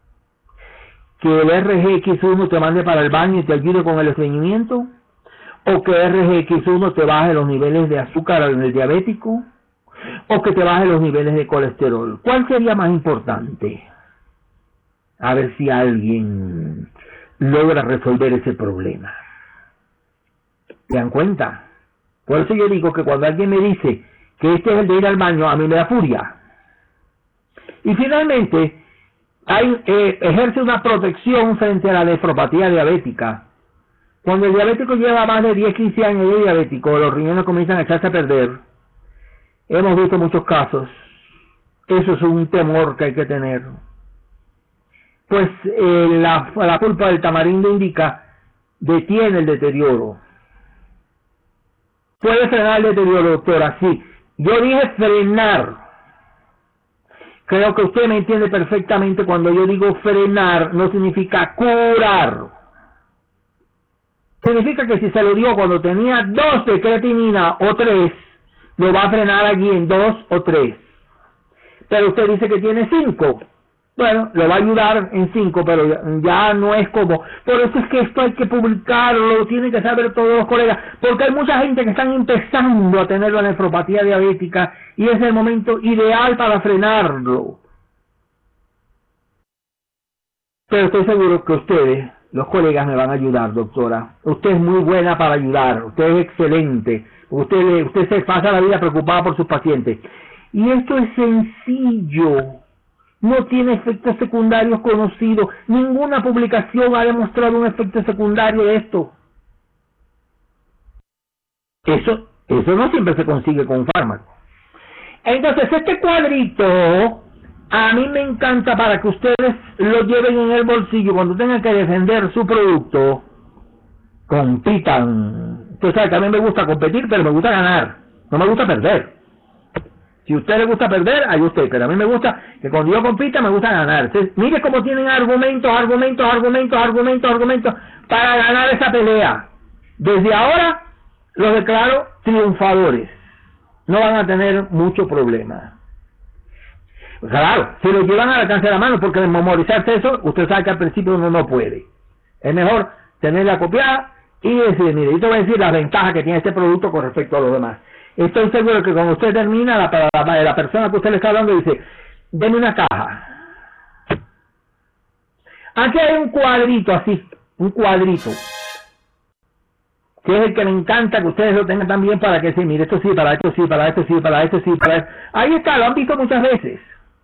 Speaker 1: ¿Que el R G X uno te mande para el baño y te ayude con el estreñimiento? ¿O que R G X uno te baje los niveles de azúcar en el diabético? ¿O que te baje los niveles de colesterol? ¿Cuál sería más importante? A ver si alguien logra resolver ese problema. ¿Se dan cuenta? Por eso yo digo que cuando alguien me dice que este es el de ir al baño, a mí me da furia. Y finalmente, hay, eh, ejerce una protección frente a la nefropatía diabética. Cuando el diabético lleva más de diez a quince años de diabético, los riñones comienzan a echarse a perder. Hemos visto muchos casos. Eso es un temor que hay que tener. Pues eh, la, la pulpa del tamarindo indica, detiene el deterioro. Puede frenar el deterioro, doctora, sí. Yo dije frenar. Creo que usted me entiende perfectamente cuando yo digo frenar, no significa curar. Significa que si se lo dio cuando tenía dos de creatinina o tres, lo va a frenar allí en dos o tres. Pero usted dice que tiene cinco. Bueno, le va a ayudar en cinco, pero ya, ya no es como... Por eso es que esto hay que publicarlo, tienen que saber todos los colegas, porque hay mucha gente que están empezando a tener la nefropatía diabética y es el momento ideal para frenarlo. Pero estoy seguro que ustedes, los colegas, me van a ayudar, doctora. Usted es muy buena para ayudar, usted es excelente, usted, usted se pasa la vida preocupada por sus pacientes. Y esto es sencillo. No tiene efectos secundarios conocidos. Ninguna publicación ha demostrado un efecto secundario de esto. Eso, eso no siempre se consigue con un fármaco. Entonces, este cuadrito a mí me encanta para que ustedes lo lleven en el bolsillo cuando tengan que defender su producto. Compitan. Usted sabe que a mí me gusta competir, pero me gusta ganar. No me gusta perder. Si a usted le gusta perder, ahí usted, pero a mí me gusta que cuando yo compita me gusta ganar. Entonces, mire cómo tienen argumentos, argumentos, argumentos, argumentos, argumentos para ganar esa pelea. Desde ahora los declaro triunfadores. No van a tener mucho problema. Claro, si lo llevan al alcance de la mano, porque memorizarse eso, usted sabe que al principio uno no puede. Es mejor tenerla copiada y decir, mire, yo te voy a decir las ventajas que tiene este producto con respecto a los demás. Estoy seguro que cuando usted termina, la, la, la persona que usted le está hablando dice, deme una caja. Aquí hay un cuadrito así, un cuadrito, que es el que me encanta que ustedes lo tengan también para que sí, mire, esto sí, para esto sí, para esto sí, para esto sí, para esto. Ahí está, lo han visto muchas veces.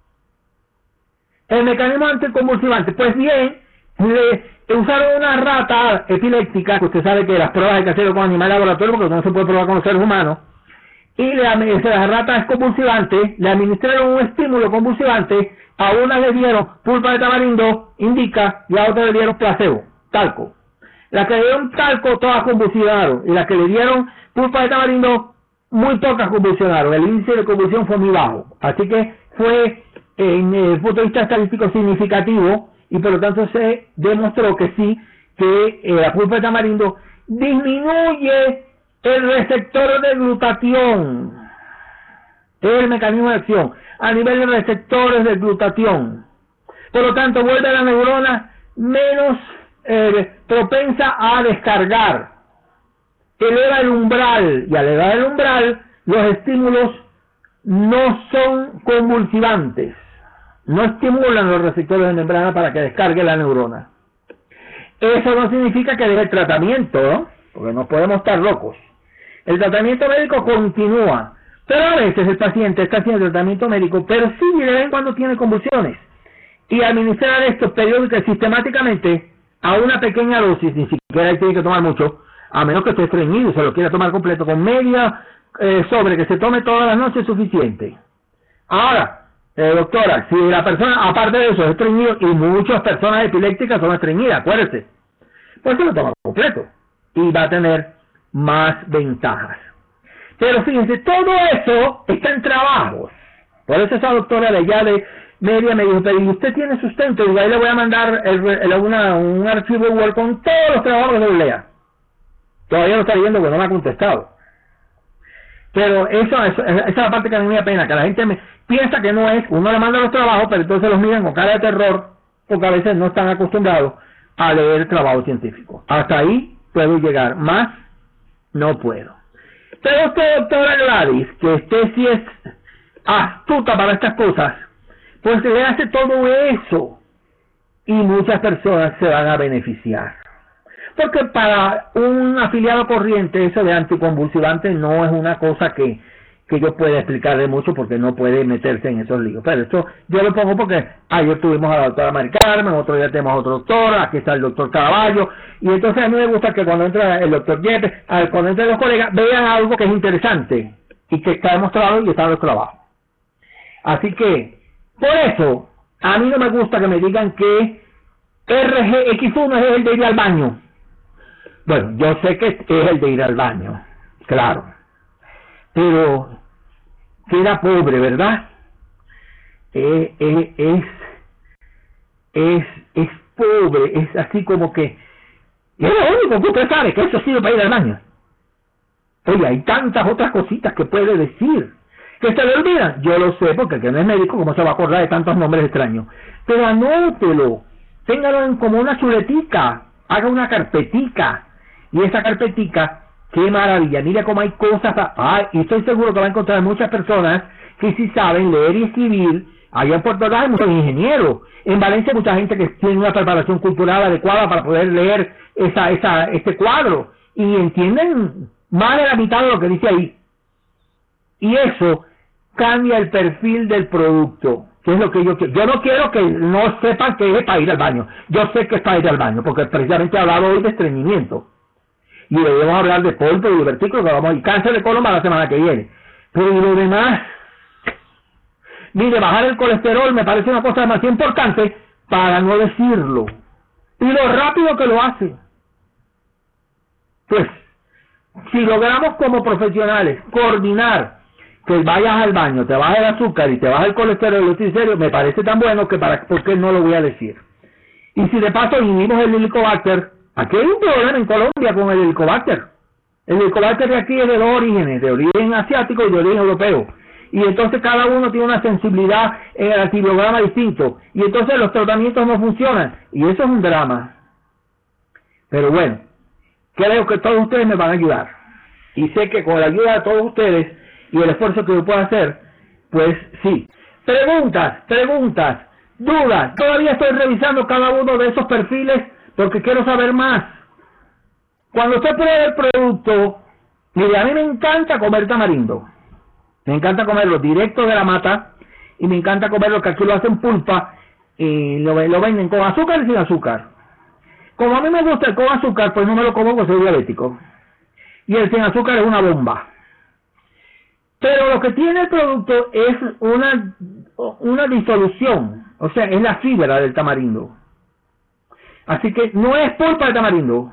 Speaker 1: El mecanismo anticonvulsivante, pues bien, le usaron una rata epiléptica, que usted sabe que las pruebas hay que hacerlo con animales de laboratorio porque no se puede probar con los seres humanos. Y le, la rata es convulsivante, le administraron un estímulo convulsivante, a una le dieron pulpa de tamarindo, indica, y a otra le dieron placebo, talco. Las que le dieron talco, todas convulsionaron, y las que le dieron pulpa de tamarindo, muy pocas convulsionaron. El índice de convulsión fue muy bajo. Así que fue, en el punto de vista estadístico, significativo, y por lo tanto se demostró que sí, que eh, la pulpa de tamarindo disminuye el receptor de glutatión, es el mecanismo de acción, a nivel de receptores de glutatión. Por lo tanto, vuelve a la neurona menos eh, propensa a descargar. Eleva el umbral, y al elevar el umbral, los estímulos no son convulsivantes. No estimulan los receptores de membrana para que descargue la neurona. Eso no significa que deje el tratamiento, ¿no? Porque no podemos estar locos. El tratamiento médico continúa, pero a veces el paciente está haciendo el tratamiento médico, pero sí de vez en cuando tiene convulsiones. Y administrar esto periódica y sistemáticamente a una pequeña dosis, ni siquiera él tiene que tomar mucho, a menos que esté estreñido y se lo quiera tomar completo, con media eh, sobre que se tome todas las noches es suficiente. Ahora, eh, doctora, si la persona, aparte de eso, es estreñido, y muchas personas epilépticas son estreñidas, acuérdese, pues se lo toma completo y va a tener más ventajas. Pero fíjense, todo eso está en trabajos. Por eso esa doctora de allá de media me dijo, pero usted tiene sustento, y ahí le voy a mandar el, el, una, un archivo Word con todos los trabajos que lea. Todavía lo está leyendo porque no me ha contestado. Pero eso, eso, esa es la parte que a mí me da pena, que la gente me, piensa que no es, uno le manda los trabajos, pero entonces los miran con cara de terror, porque a veces no están acostumbrados a leer trabajo científico. Hasta ahí puedo llegar, más no puedo. Pero usted, doctora Gladys, que usted sí es astuta para estas cosas, pues le hace todo eso y muchas personas se van a beneficiar. Porque para un afiliado corriente eso de anticonvulsivante no es una cosa que, que yo pueda explicarle mucho porque no puede meterse en esos líos. Pero esto yo lo pongo porque ayer tuvimos a la doctora Mari Carmen, otro día tenemos a otro doctor, aquí está el doctor Caraballo, y entonces a mí me gusta que cuando entra el doctor Yepes, cuando entran los colegas, vean algo que es interesante y que está demostrado y está en los trabajos. Así que, por eso, a mí no me gusta que me digan que R G X uno es el de ir al baño. Bueno, yo sé que es el de ir al baño, claro. Pero queda pobre, ¿verdad? Eh, eh, es, es, es pobre, es así como que, y es lo único que usted sabe, que eso sirve para ir al baño. Oye, hay tantas otras cositas que puede decir, que se le olvidan. Yo lo sé, porque el que no es médico, ¿cómo se va a acordar de tantos nombres extraños? Pero anótelo, téngalo en como una chuletica, haga una carpetica, y esa carpetica, qué maravilla, mira cómo hay cosas, ah, y estoy seguro que va a encontrar muchas personas que sí saben leer y escribir. Allá en Puerto Rico hay muchos ingenieros, en Valencia hay mucha gente que tiene una preparación cultural adecuada para poder leer esa, esa, este cuadro, y entienden más de la mitad de lo que dice ahí. Y eso cambia el perfil del producto, que es lo que yo quiero. Yo no quiero que no sepan que es para ir al baño. Yo sé que es para ir al baño, porque precisamente he hablado hoy de estreñimiento. Y debemos hablar de polvo y divertículo, que vamos a ir cáncer de colon para la semana que viene. Pero y lo demás, mire, bajar el colesterol me parece una cosa demasiado importante para no decirlo. Y lo rápido que lo hace. Pues, si logramos como profesionales coordinar que vayas al baño, te baja el azúcar y te baja el colesterol y los triglicéridos, me parece tan bueno que para ¿por qué no lo voy a decir? Y si de paso inhibimos el helicobacter, aquí hay un problema en Colombia con el helicobacter. El helicobacter de aquí es de dos orígenes, de origen asiático y de origen europeo. Y entonces cada uno tiene una sensibilidad en el antibiograma distinto. Y entonces los tratamientos no funcionan. Y eso es un drama. Pero bueno, creo que todos ustedes me van a ayudar. Y sé que con la ayuda de todos ustedes y el esfuerzo que yo pueda hacer, pues sí. Preguntas, preguntas, dudas. Todavía estoy revisando cada uno de esos perfiles porque quiero saber más. Cuando usted pruebe el producto, mire, a mí me encanta comer tamarindo. Me encanta comerlo directo de la mata y me encanta comerlo que aquí lo hacen pulpa y lo, lo venden con azúcar y sin azúcar. Como a mí me gusta el con azúcar, pues no me lo como porque soy diabético. Y el sin azúcar es una bomba. Pero lo que tiene el producto es una, una disolución, o sea, es la fibra del tamarindo. Así que no es pulpa de tamarindo.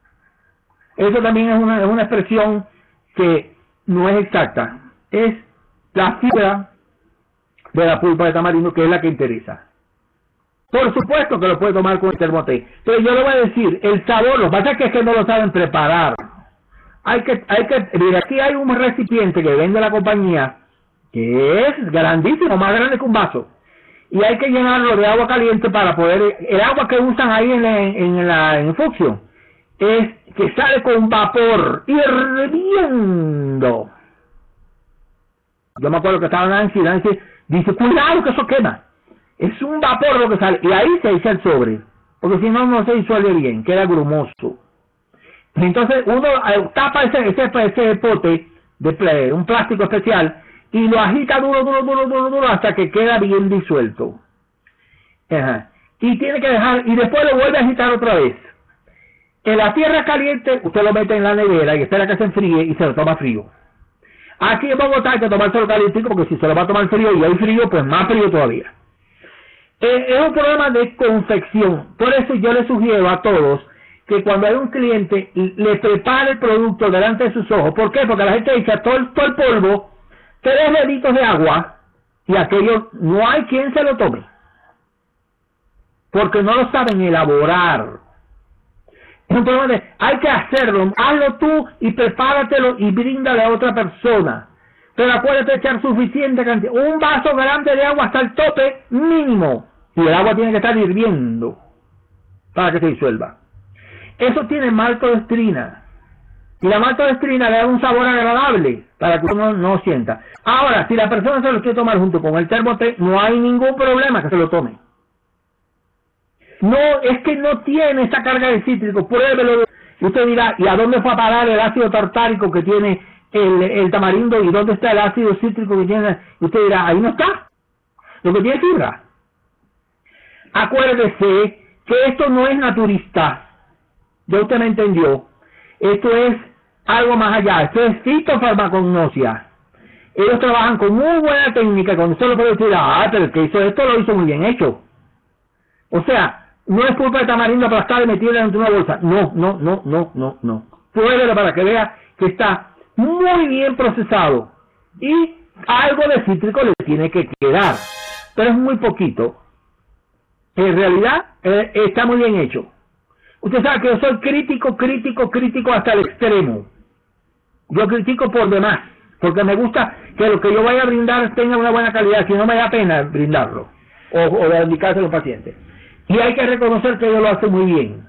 Speaker 1: Eso también es una, es una expresión que no es exacta. Es la fibra de la pulpa de tamarindo que es la que interesa. Por supuesto que lo puede tomar con el termoté, pero yo le voy a decir, el sabor, lo que pasa es que, es que no lo saben preparar. Hay que, hay que, mira, aquí hay un recipiente que vende la compañía, que es grandísimo, más grande que un vaso, y hay que llenarlo de agua caliente para poder, el agua que usan ahí en la, en la infusión, es que sale con vapor, hirviendo. Yo me acuerdo que estaba Nancy, Nancy dice, cuidado que eso quema. Es un vapor lo que sale, y ahí se echa el sobre, porque si no, no se disuelve bien, queda grumoso. Entonces uno eh, tapa ese, ese, ese pote de play, un plástico especial, y lo agita duro, duro, duro, duro, duro, hasta que queda bien disuelto. Ajá. Y tiene que dejar, y después lo vuelve a agitar otra vez. En la tierra caliente, usted lo mete en la nevera y espera que se enfríe y se lo toma frío. Aquí en Bogotá hay que tomárselo caliente, porque si se lo va a tomar frío y hay frío, pues más frío todavía. Eh, es un problema de confección. Por eso yo le sugiero a todos que cuando hay un cliente le prepare el producto delante de sus ojos. ¿Por qué? Porque la gente echa todo el, todo el polvo, tres deditos de agua, y aquello no hay quien se lo tome. Porque no lo saben elaborar. Es un problema de, hay que hacerlo, hazlo tú y prepáratelo y bríndale a otra persona. Pero acuérdate de echar suficiente cantidad, un vaso grande de agua hasta el tope mínimo, y el agua tiene que estar hirviendo para que se disuelva. Eso tiene maltodextrina, y la maltodextrina le da un sabor agradable para que uno no sienta. Ahora, si la persona se lo quiere tomar junto con el termoté, no hay ningún problema que se lo tome. No, es que no tiene esa carga de cítrico, pruébelo. Y usted dirá, ¿y a dónde fue a parar el ácido tartárico que tiene el, el tamarindo? ¿Y dónde está el ácido cítrico que tiene? Y usted dirá, ahí no está. Lo que tiene es fibra. Acuérdese que esto no es naturista. Ya usted me entendió. Esto es algo más allá. Esto es fitofarmacognosia. Ellos trabajan con muy buena técnica. Cuando usted lo puede decir, ah, pero el que hizo esto lo hizo muy bien hecho. O sea, no es pulpa de tamarindo aplastada y metida dentro de una bolsa. No, no, no, no, no, no. Pruébelo para que vea que está muy bien procesado y algo de cítrico le tiene que quedar, pero es muy poquito. En realidad eh, está muy bien hecho. Usted sabe que yo soy crítico, crítico, crítico hasta el extremo. Yo critico por demás, porque me gusta que lo que yo vaya a brindar tenga una buena calidad, si no me da pena brindarlo, o, o de indicárselo a los pacientes. Y hay que reconocer que ellos lo hacen muy bien.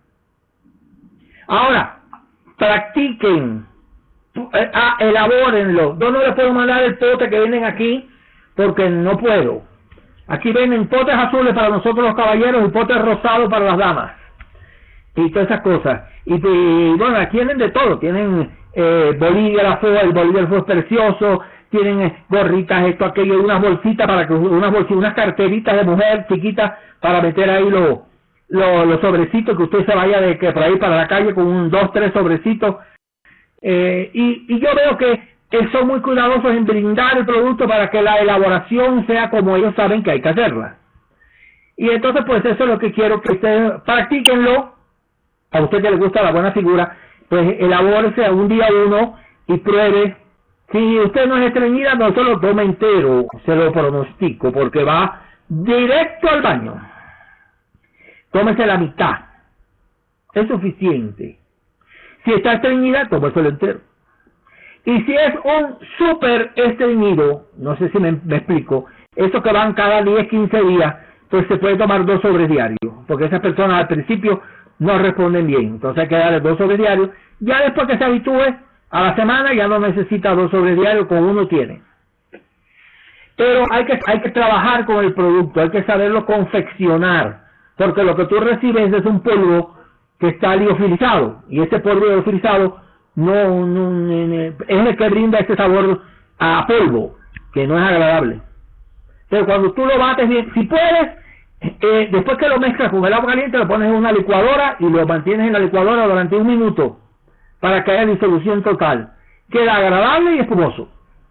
Speaker 1: Ahora, practiquen, eh, ah, elabórenlo. Yo no les puedo mandar el pote que vienen aquí, porque no puedo. Aquí vienen potes azules para nosotros los caballeros y potes rosados para las damas. Y todas esas cosas. Y, y bueno, aquí tienen de todo. Tienen eh, bolígrafo, el bolígrafo es precioso. Tienen eh, gorritas, esto, aquello, unas bolsitas para que unas bolsitas, unas carteritas de mujer chiquitas para meter ahí los lo, lo sobrecitos, que usted se vaya de que por ahí para la calle con un dos, tres sobrecitos. Eh, y, y yo veo que que son muy cuidadosos en brindar el producto para que la elaboración sea como ellos saben que hay que hacerla. Y entonces pues eso es lo que quiero que ustedes practíquenlo. A usted que le gusta la buena figura, pues elabórese un día uno y pruebe. Si usted no es estreñida, no se lo tome entero, se lo pronostico, porque va directo al baño. Tómese la mitad, es suficiente. Si está estreñida, tómeselo entero. Y si es un súper estreñido, no sé si me, me explico, esos que van cada diez, quince días, pues se puede tomar dos sobres diarios, porque esas personas al principio no responden bien, entonces hay que darle dos sobres diarios. Ya después que se habitúe a la semana ya no necesita dos sobres diarios, con uno tiene. Pero hay que, hay que trabajar con el producto, hay que saberlo confeccionar, porque lo que tú recibes es un polvo que está liofilizado, y ese polvo liofilizado no, no, es el que brinda este sabor a polvo, que no es agradable. Pero cuando tú lo bates bien, si puedes, eh, después que lo mezclas con el agua caliente, lo pones en una licuadora y lo mantienes en la licuadora durante un minuto para que haya disolución total. Queda agradable y espumoso.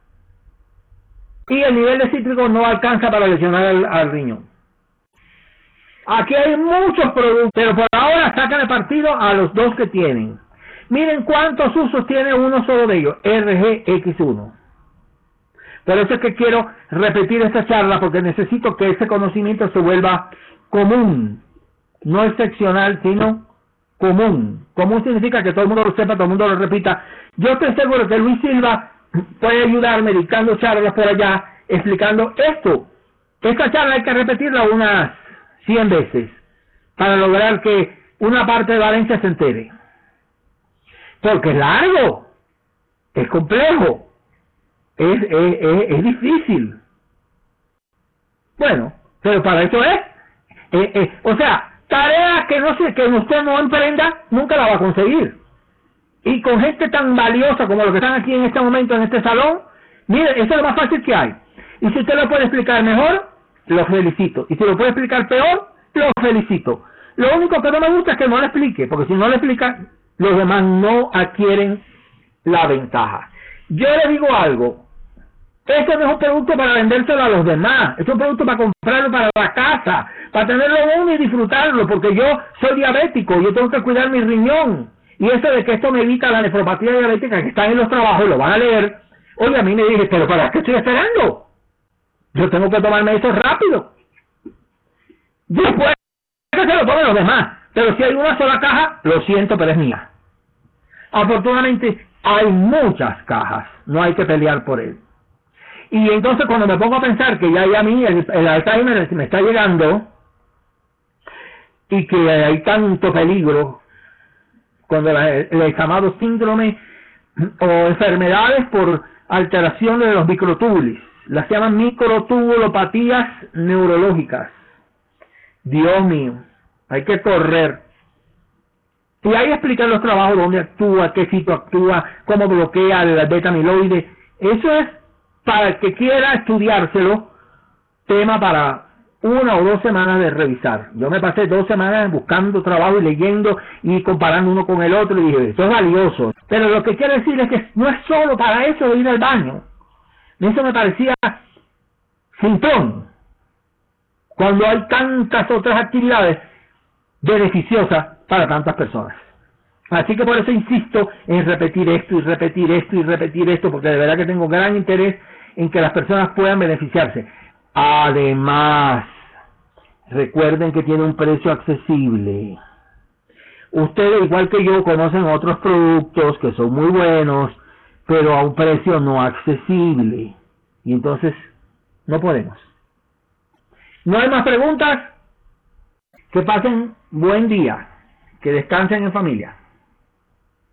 Speaker 1: Y el nivel de cítrico no alcanza para lesionar al, al riñón. Aquí hay muchos productos, pero por ahora sacan el partido a los dos que tienen. Miren cuántos usos tiene uno solo de ellos, R G X uno. Por eso es que quiero repetir esta charla, porque necesito que ese conocimiento se vuelva común, no excepcional, sino común. Común significa que todo el mundo lo sepa, todo el mundo lo repita. Yo estoy seguro que Luis Silva puede ayudarme dictando charlas por allá, explicando esto. Esta charla hay que repetirla unas cien veces, para lograr que una parte de Valencia se entere. Porque es largo, es complejo, es, es, es, es difícil. Bueno, pero para eso es. Eh, eh, o sea, tareas que no sé, que usted no emprenda, nunca la va a conseguir. Y con gente tan valiosa como los que están aquí en este momento, en este salón, mire, eso es lo más fácil que hay. Y si usted lo puede explicar mejor, lo felicito. Y si lo puede explicar peor, lo felicito. Lo único que no me gusta es que no lo explique, porque si no lo explica, los demás no adquieren la ventaja. Yo le digo algo, esto no es un producto para vendérselo a los demás, es un producto para comprarlo para la casa, para tenerlo uno y disfrutarlo, porque yo soy diabético, yo tengo que cuidar mi riñón, y eso de que esto me evita la nefropatía diabética que está en los trabajos, lo van a leer. Oye, a mí me dije, pero ¿para qué estoy esperando? Yo tengo que tomarme eso rápido. Después que se lo tomen los demás. Pero si hay una sola caja, lo siento, pero es mía. Afortunadamente, hay muchas cajas. No hay que pelear por él. Y entonces, cuando me pongo a pensar que ya, ya a mí el, el Alzheimer me está llegando y que hay tanto peligro, cuando la, el, el llamado síndrome o enfermedades por alteración de los microtúbulos, las llaman microtubulopatías neurológicas. Dios mío. Hay que correr. Y ahí explicar los trabajos, dónde actúa, qué sitio actúa, cómo bloquea el beta amiloide. Eso es para el que quiera estudiárselo, tema para una o dos semanas de revisar. Yo me pasé dos semanas buscando trabajo y leyendo y comparando uno con el otro y dije, esto es valioso. Pero lo que quiero decir es que no es solo para eso de ir al baño. Eso me parecía simplón, cuando hay tantas otras actividades beneficiosas para tantas personas. Así que por eso insisto en repetir esto y repetir esto y repetir esto, porque de verdad que tengo gran interés en que las personas puedan beneficiarse. Además, recuerden que tiene un precio accesible. Ustedes, igual que yo, conocen otros productos que son muy buenos, pero a un precio no accesible. Y entonces, no podemos. ¿No hay más preguntas? Que pasen buen día. Que descansen en familia.